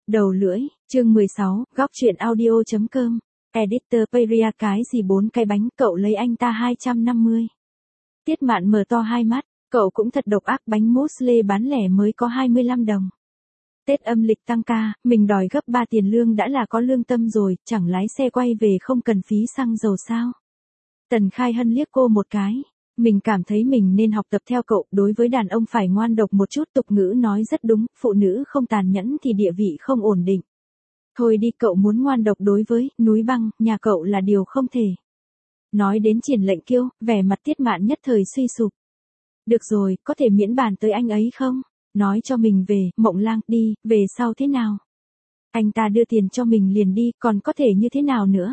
Đầu lưỡi, chương 16, góc truyện audio.com. Editor Peria cái gì 4 cái bánh, cậu lấy anh ta 250. Tiết Mạn mở to hai mắt, cậu cũng thật độc ác, bánh mousse lê bán lẻ mới có 25 đồng. Tết âm lịch tăng ca, mình đòi gấp 3 tiền lương đã là có lương tâm rồi, chẳng lái xe quay về không cần phí xăng dầu sao. Tần Khai Hân liếc cô một cái. Mình cảm thấy mình nên học tập theo cậu, đối với đàn ông phải ngoan độc một chút, tục ngữ nói rất đúng, phụ nữ không tàn nhẫn thì địa vị không ổn định. Thôi đi, cậu muốn ngoan độc đối với núi băng, nhà cậu là điều không thể. Nói đến Triển Lệnh Kiêu, vẻ mặt Tiết Mạn nhất thời suy sụp. Được rồi, có thể miễn bàn tới anh ấy không? Nói cho mình về, Mộng Lang, đi, về sau thế nào? Anh ta đưa tiền cho mình liền đi, còn có thể như thế nào nữa?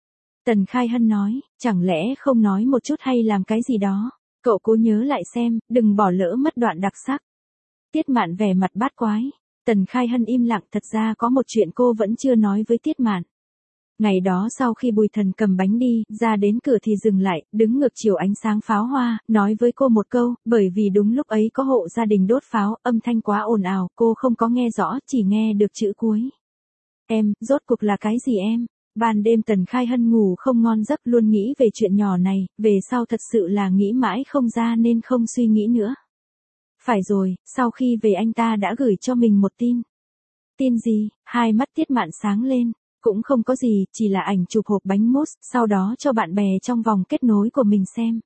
Tần Khai Hân nói, chẳng lẽ không nói một chút hay làm cái gì đó? Cậu cố nhớ lại xem, đừng bỏ lỡ mất đoạn đặc sắc. Tiết Mạn vẻ mặt bát quái. Tần Khai Hân im lặng, thật ra có một chuyện cô vẫn chưa nói với Tiết Mạn. Ngày đó sau khi Bùi Thần cầm bánh đi, ra đến cửa thì dừng lại, đứng ngược chiều ánh sáng pháo hoa, nói với cô một câu, bởi vì đúng lúc ấy có hộ gia đình đốt pháo, âm thanh quá ồn ào, cô không có nghe rõ, chỉ nghe được chữ cuối. Em, rốt cuộc là cái gì em? Ban đêm Tần Khai Hân ngủ không ngon giấc, luôn nghĩ về chuyện nhỏ này, về sau thật sự là nghĩ mãi không ra nên không suy nghĩ nữa. Phải rồi, sau khi về anh ta đã gửi cho mình một tin. Tin gì? Hai mắt Tiết Mạn sáng lên. Cũng không có gì, chỉ là ảnh chụp hộp bánh mousse, sau đó cho bạn bè trong vòng kết nối của mình xem.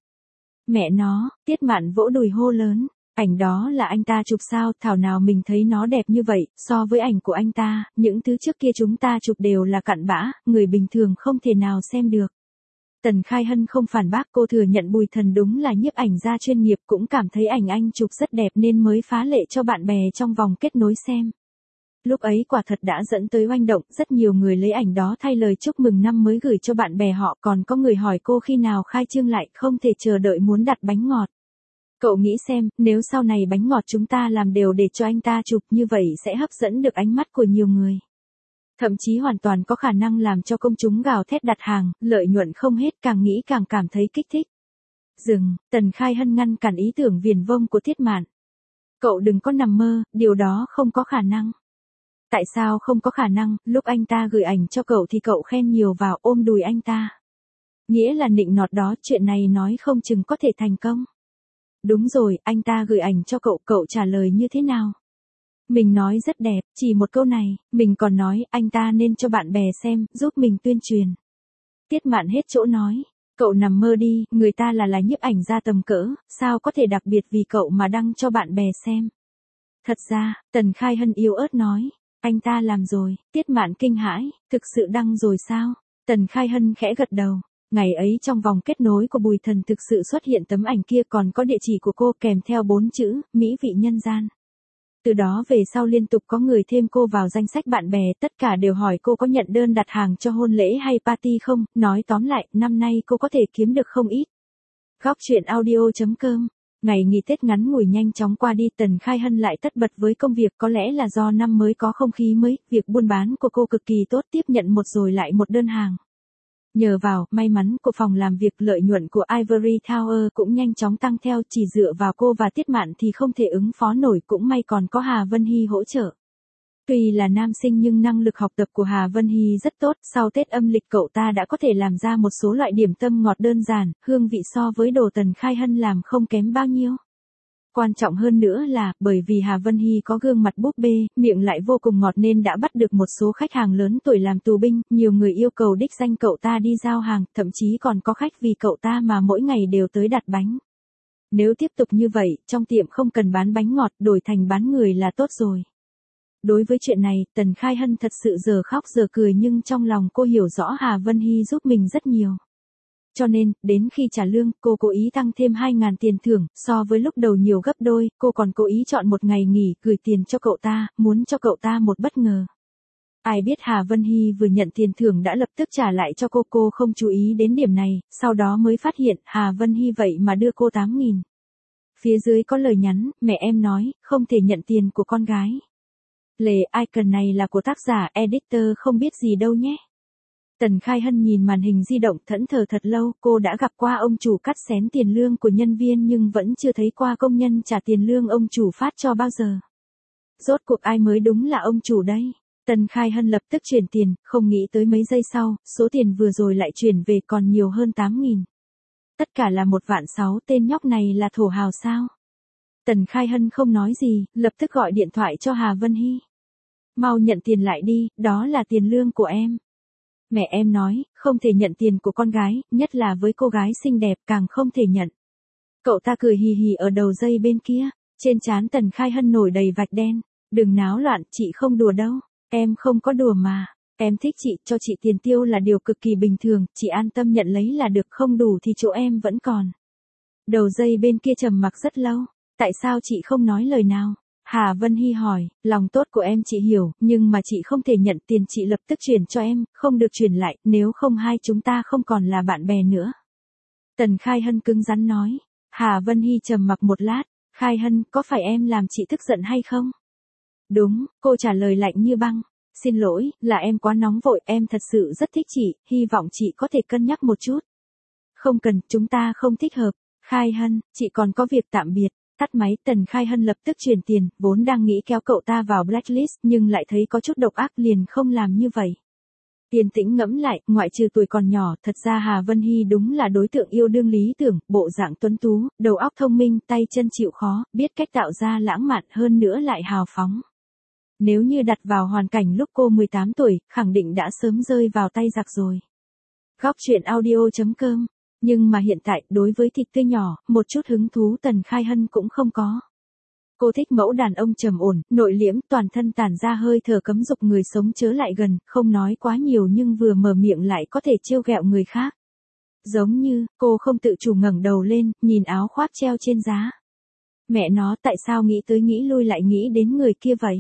Mẹ nó, Tiết Mạn vỗ đùi hô lớn. Ảnh đó là anh ta chụp sao, thảo nào mình thấy nó đẹp như vậy, so với ảnh của anh ta, những thứ trước kia chúng ta chụp đều là cặn bã, người bình thường không thể nào xem được. Tần Khai Hân không phản bác, cô thừa nhận Bùi Thần đúng là nhiếp ảnh gia chuyên nghiệp, cũng cảm thấy ảnh anh chụp rất đẹp nên mới phá lệ cho bạn bè trong vòng kết nối xem. Lúc ấy quả thật đã dẫn tới oanh động, rất nhiều người lấy ảnh đó thay lời chúc mừng năm mới gửi cho bạn bè họ, còn có người hỏi cô khi nào khai trương lại, không thể chờ đợi muốn đặt bánh ngọt. Cậu nghĩ xem, nếu sau này bánh ngọt chúng ta làm đều để cho anh ta chụp, như vậy sẽ hấp dẫn được ánh mắt của nhiều người. Thậm chí hoàn toàn có khả năng làm cho công chúng gào thét đặt hàng, lợi nhuận không hết, càng nghĩ càng cảm thấy kích thích. Dừng, Tần Khai Hân ngăn cản ý tưởng viển vông của Tiết Mạn. Cậu đừng có nằm mơ, điều đó không có khả năng. Tại sao không có khả năng, lúc anh ta gửi ảnh cho cậu thì cậu khen nhiều vào, ôm đùi anh ta. Nghĩa là nịnh nọt đó, chuyện này nói không chừng có thể thành công. Đúng rồi, anh ta gửi ảnh cho cậu, cậu trả lời như thế nào? Mình nói rất đẹp, chỉ một câu này, mình còn nói, anh ta nên cho bạn bè xem, giúp mình tuyên truyền. Tiết Mạn hết chỗ nói, cậu nằm mơ đi, người ta là nhiếp ảnh gia tầm cỡ, sao có thể đặc biệt vì cậu mà đăng cho bạn bè xem. Thật ra, Tần Khai Hân yếu ớt nói, anh ta làm rồi. Tiết Mạn kinh hãi, thực sự đăng rồi sao? Tần Khai Hân khẽ gật đầu. Ngày ấy trong vòng kết nối của Bùi Thần thực sự xuất hiện tấm ảnh kia, còn có địa chỉ của cô kèm theo 4 chữ, mỹ vị nhân gian. Từ đó về sau liên tục có người thêm cô vào danh sách bạn bè, tất cả đều hỏi cô có nhận đơn đặt hàng cho hôn lễ hay party không, nói tóm lại, năm nay cô có thể kiếm được không ít. Góc truyện audio.com. Ngày nghỉ Tết ngắn ngủi nhanh chóng qua đi, Tần Khai Hân lại tất bật với công việc, có lẽ là do năm mới có không khí mới, việc buôn bán của cô cực kỳ tốt, tiếp nhận một rồi lại một đơn hàng. Nhờ vào may mắn của phòng làm việc, lợi nhuận của Ivory Tower cũng nhanh chóng tăng theo, chỉ dựa vào cô và Tiết Mạn thì không thể ứng phó nổi, cũng may còn có Hà Vân Hy hỗ trợ. Tuy là nam sinh nhưng năng lực học tập của Hà Vân Hy rất tốt, sau Tết âm lịch cậu ta đã có thể làm ra một số loại điểm tâm ngọt đơn giản, hương vị so với đồ Tần Khai Hân làm không kém bao nhiêu. Quan trọng hơn nữa là, bởi vì Hà Vân Hy có gương mặt búp bê, miệng lại vô cùng ngọt nên đã bắt được một số khách hàng lớn tuổi làm tù binh, nhiều người yêu cầu đích danh cậu ta đi giao hàng, thậm chí còn có khách vì cậu ta mà mỗi ngày đều tới đặt bánh. Nếu tiếp tục như vậy, trong tiệm không cần bán bánh ngọt, đổi thành bán người là tốt rồi. Đối với chuyện này, Tần Khai Hân thật sự giờ khóc giờ cười, nhưng trong lòng cô hiểu rõ Hà Vân Hy giúp mình rất nhiều. Cho nên, đến khi trả lương, cô cố ý tăng thêm 2.000 tiền thưởng, so với lúc đầu nhiều gấp đôi, cô còn cố ý chọn một ngày nghỉ, gửi tiền cho cậu ta, muốn cho cậu ta một bất ngờ. Ai biết Hà Vân Hy vừa nhận tiền thưởng đã lập tức trả lại cho cô không chú ý đến điểm này, sau đó mới phát hiện, Hà Vân Hy vậy mà đưa cô 8.000. Phía dưới có lời nhắn, mẹ em nói, không thể nhận tiền của con gái. Lề icon này là của tác giả, editor không biết gì đâu nhé. Tần Khai Hân nhìn màn hình di động thẫn thờ thật lâu, cô đã gặp qua ông chủ cắt xén tiền lương của nhân viên nhưng vẫn chưa thấy qua công nhân trả tiền lương ông chủ phát cho bao giờ. Rốt cuộc ai mới đúng là ông chủ đây? Tần Khai Hân lập tức chuyển tiền, không nghĩ tới mấy giây sau, số tiền vừa rồi lại chuyển về còn nhiều hơn 8.000. Tất cả là 1.600.000, tên nhóc này là thổ hào sao? Tần Khai Hân không nói gì, lập tức gọi điện thoại cho Hà Vân Hy. Mau nhận tiền lại đi, đó là tiền lương của em. Mẹ em nói, không thể nhận tiền của con gái, nhất là với cô gái xinh đẹp càng không thể nhận. Cậu ta cười hì hì ở đầu dây bên kia, trên trán Tần Khai Hân nổi đầy vạch đen. Đừng náo loạn, chị không đùa đâu. Em không có đùa mà. Em thích chị, cho chị tiền tiêu là điều cực kỳ bình thường, chị an tâm nhận lấy là được, không đủ thì chỗ em vẫn còn. Đầu dây bên kia trầm mặc rất lâu. Tại sao chị không nói lời nào? Hà Vân Hy hỏi, lòng tốt của em chị hiểu, nhưng mà chị không thể nhận tiền, chị lập tức chuyển cho em, không được chuyển lại, nếu không hai chúng ta không còn là bạn bè nữa. Tần Khai Hân cứng rắn nói. Hà Vân Hy trầm mặc một lát, Khai Hân, có phải em làm chị tức giận hay không? Đúng, cô trả lời lạnh như băng. Xin lỗi, là em quá nóng vội, em thật sự rất thích chị, hy vọng chị có thể cân nhắc một chút. Không cần, chúng ta không thích hợp. Khai Hân, chị còn có việc tạm biệt. Tắt máy, Tần Khai Hân lập tức chuyển tiền, vốn đang nghĩ kéo cậu ta vào blacklist nhưng lại thấy có chút độc ác liền không làm như vậy. Yên tĩnh ngẫm lại, ngoại trừ tuổi còn nhỏ, thật ra Hà Vân Hy đúng là đối tượng yêu đương lý tưởng, bộ dạng tuấn tú, đầu óc thông minh, tay chân chịu khó, biết cách tạo ra lãng mạn, hơn nữa lại hào phóng. Nếu như đặt vào hoàn cảnh lúc cô 18 tuổi, khẳng định đã sớm rơi vào tay giặc rồi. Góc truyện audio.com. Nhưng mà hiện tại, đối với thịt tươi nhỏ, một chút hứng thú Tần Khai Hân cũng không có. Cô thích mẫu đàn ông trầm ổn, nội liễm, toàn thân tản ra hơi thở cấm dục người sống chớ lại gần, không nói quá nhiều nhưng vừa mở miệng lại có thể trêu ghẹo người khác. Giống như, cô không tự chủ ngẩng đầu lên, nhìn áo khoác treo trên giá. Mẹ nó, tại sao nghĩ tới nghĩ lui lại nghĩ đến người kia vậy?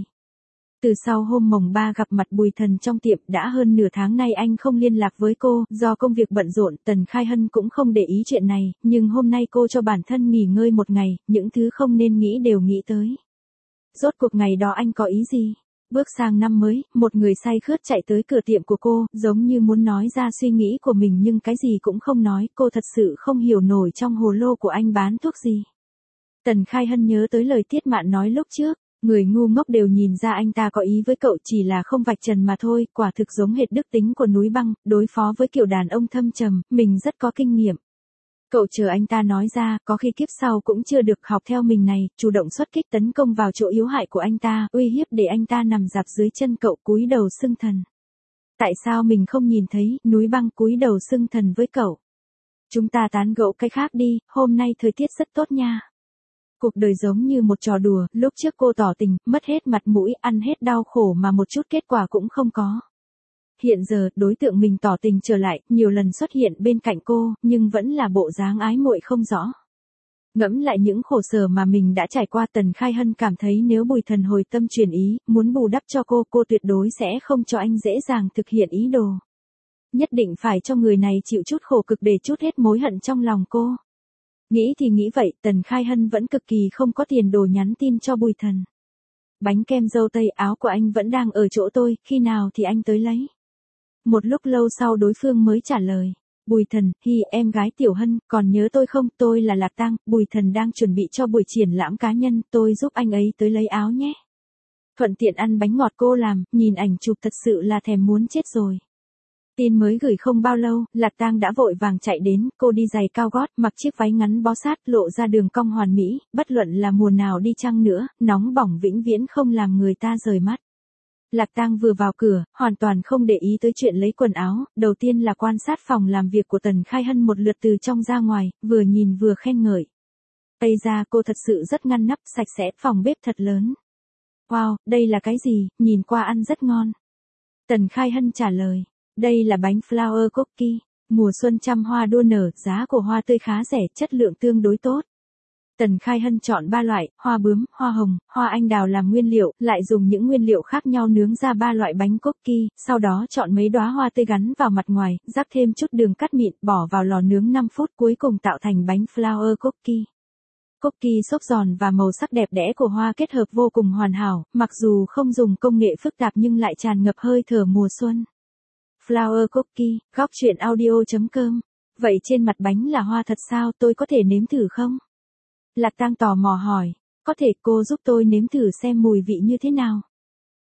Từ sau hôm mồng 3 gặp mặt Bùi Thần trong tiệm, đã hơn nửa tháng nay anh không liên lạc với cô, do công việc bận rộn, Tần Khai Hân cũng không để ý chuyện này, nhưng hôm nay cô cho bản thân nghỉ ngơi một ngày, những thứ không nên nghĩ đều nghĩ tới. Rốt cuộc ngày đó anh có ý gì? Bước sang năm mới, một người say khướt chạy tới cửa tiệm của cô, giống như muốn nói ra suy nghĩ của mình nhưng cái gì cũng không nói, cô thật sự không hiểu nổi trong hồ lô của anh bán thuốc gì. Tần Khai Hân nhớ tới lời Tiết Mạn nói lúc trước. Người ngu ngốc đều nhìn ra anh ta có ý với cậu, chỉ là không vạch trần mà thôi, quả thực giống hệt đức tính của núi băng, đối phó với kiểu đàn ông thâm trầm, mình rất có kinh nghiệm. Cậu chờ anh ta nói ra, có khi kiếp sau cũng chưa được học theo mình này, chủ động xuất kích tấn công vào chỗ yếu hại của anh ta, uy hiếp để anh ta nằm dạp dưới chân cậu cúi đầu xưng thần. Tại sao mình không nhìn thấy, núi băng cúi đầu xưng thần với cậu? Chúng ta tán gẫu cái khác đi, hôm nay thời tiết rất tốt nha. Cuộc đời giống như một trò đùa, lúc trước cô tỏ tình, mất hết mặt mũi, ăn hết đau khổ mà một chút kết quả cũng không có. Hiện giờ, đối tượng mình tỏ tình trở lại, nhiều lần xuất hiện bên cạnh cô, nhưng vẫn là bộ dáng ái muội không rõ. Ngẫm lại những khổ sở mà mình đã trải qua, Tần Khai Hân cảm thấy nếu Bùi Thần hồi tâm chuyển ý, muốn bù đắp cho cô tuyệt đối sẽ không cho anh dễ dàng thực hiện ý đồ. Nhất định phải cho người này chịu chút khổ cực để trút hết mối hận trong lòng cô. Nghĩ thì nghĩ vậy, Tần Khai Hân vẫn cực kỳ không có tiền đồ nhắn tin cho Bùi Thần. Bánh kem dâu tây, áo của anh vẫn đang ở chỗ tôi, khi nào thì anh tới lấy. Một lúc lâu sau đối phương mới trả lời. Bùi Thần, hi, em gái Tiểu Hân, còn nhớ tôi không, tôi là Lạc Tang, Bùi Thần đang chuẩn bị cho buổi triển lãm cá nhân, tôi giúp anh ấy tới lấy áo nhé. Thuận tiện ăn bánh ngọt cô làm, nhìn ảnh chụp thật sự là thèm muốn chết rồi. Tin mới gửi không bao lâu, Lạc Tang đã vội vàng chạy đến, cô đi giày cao gót, mặc chiếc váy ngắn bó sát, lộ ra đường cong hoàn mỹ, bất luận là mùa nào đi chăng nữa, nóng bỏng vĩnh viễn không làm người ta rời mắt. Lạc Tang vừa vào cửa, hoàn toàn không để ý tới chuyện lấy quần áo, đầu tiên là quan sát phòng làm việc của Tần Khai Hân một lượt từ trong ra ngoài, vừa nhìn vừa khen ngợi. Tây ra cô thật sự rất ngăn nắp, sạch sẽ, phòng bếp thật lớn. Wow, đây là cái gì, nhìn qua ăn rất ngon. Tần Khai Hân trả lời. Đây là bánh flower cookie, mùa xuân trăm hoa đua nở, giá của hoa tươi khá rẻ, chất lượng tương đối tốt. Tần Khai Hân chọn 3 loại, hoa bướm, hoa hồng, hoa anh đào làm nguyên liệu, lại dùng những nguyên liệu khác nhau nướng ra 3 loại bánh cookie, sau đó chọn mấy đóa hoa tươi gắn vào mặt ngoài, rắc thêm chút đường cắt mịn, bỏ vào lò nướng 5 phút cuối cùng tạo thành bánh flower cookie. Cookie xốp giòn và màu sắc đẹp đẽ của hoa kết hợp vô cùng hoàn hảo, mặc dù không dùng công nghệ phức tạp nhưng lại tràn ngập hơi thở mùa xuân. Flower cookie, góc truyện audio.com. Vậy trên mặt bánh là hoa thật sao, tôi có thể nếm thử không? Lạc Tang tò mò hỏi. Có thể, cô giúp tôi nếm thử xem mùi vị như thế nào.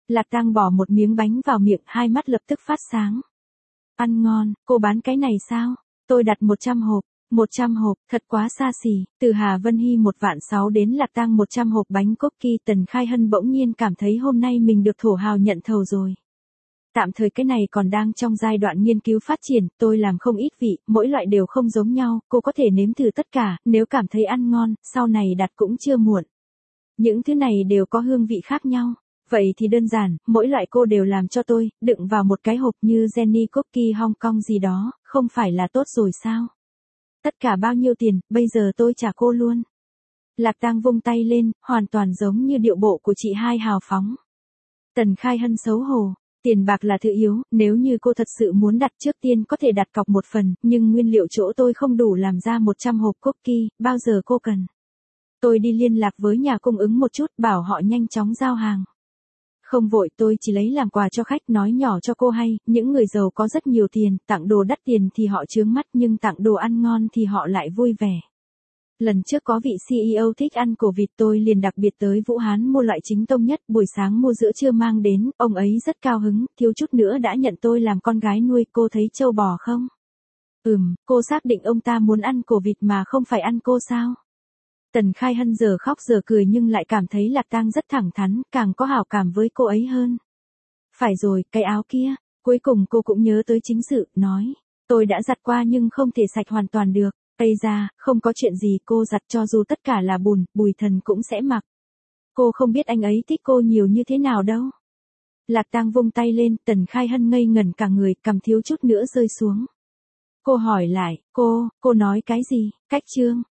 Lạc Tăng bỏ một miếng bánh vào miệng, hai mắt lập tức phát sáng. Ăn ngon, cô bán cái này sao? Tôi đặt 100 hộp. 100 hộp, thật quá xa xỉ. Từ Hà Vân Hy 1.600.000 đến Lạc Tăng 100 hộp bánh cookie. Tần Khai Hân bỗng nhiên cảm thấy hôm nay mình được thổ hào nhận thầu rồi. Tạm thời cái này còn đang trong giai đoạn nghiên cứu phát triển, tôi làm không ít vị, mỗi loại đều không giống nhau, cô có thể nếm thử tất cả, nếu cảm thấy ăn ngon, sau này đặt cũng chưa muộn. Những thứ này đều có hương vị khác nhau. Vậy thì đơn giản, mỗi loại cô đều làm cho tôi, đựng vào một cái hộp như Jenny Cookie Hong Kong gì đó, không phải là tốt rồi sao? Tất cả bao nhiêu tiền, bây giờ tôi trả cô luôn. Lạc Tăng vung tay lên, hoàn toàn giống như điệu bộ của chị hai hào phóng. Tần Khai Hân xấu hổ, tiền bạc là thứ yếu, nếu như cô thật sự muốn đặt trước tiên có thể đặt cọc một phần, nhưng nguyên liệu chỗ tôi không đủ làm ra 100 hộp cookie, bao giờ cô cần? Tôi đi liên lạc với nhà cung ứng một chút, bảo họ nhanh chóng giao hàng. Không vội, tôi chỉ lấy làm quà cho khách, nói nhỏ cho cô hay, những người giàu có rất nhiều tiền, tặng đồ đắt tiền thì họ chướng mắt nhưng tặng đồ ăn ngon thì họ lại vui vẻ. Lần trước có vị CEO thích ăn cổ vịt, tôi liền đặc biệt tới Vũ Hán mua loại chính tông nhất, buổi sáng mua giữa trưa mang đến, ông ấy rất cao hứng, thiếu chút nữa đã nhận tôi làm con gái nuôi, cô thấy trâu bò không? Cô xác định ông ta muốn ăn cổ vịt mà không phải ăn cô sao? Tần Khai Hân giờ khóc giờ cười nhưng lại cảm thấy Lạc Tăng rất thẳng thắn, càng có hảo cảm với cô ấy hơn. Phải rồi, cái áo kia, cuối cùng cô cũng nhớ tới chính sự, nói. Tôi đã giặt qua nhưng không thể sạch hoàn toàn được. Ây ra, không có chuyện gì, cô giặt cho dù tất cả là bùn, Bùi Thần cũng sẽ mặc. Cô không biết anh ấy thích cô nhiều như thế nào đâu. Lạc Tăng vung tay lên, Tần Khai Hân ngây ngẩn cả người, cằm thiếu chút nữa rơi xuống. Cô hỏi lại, cô nói cái gì, cách trương?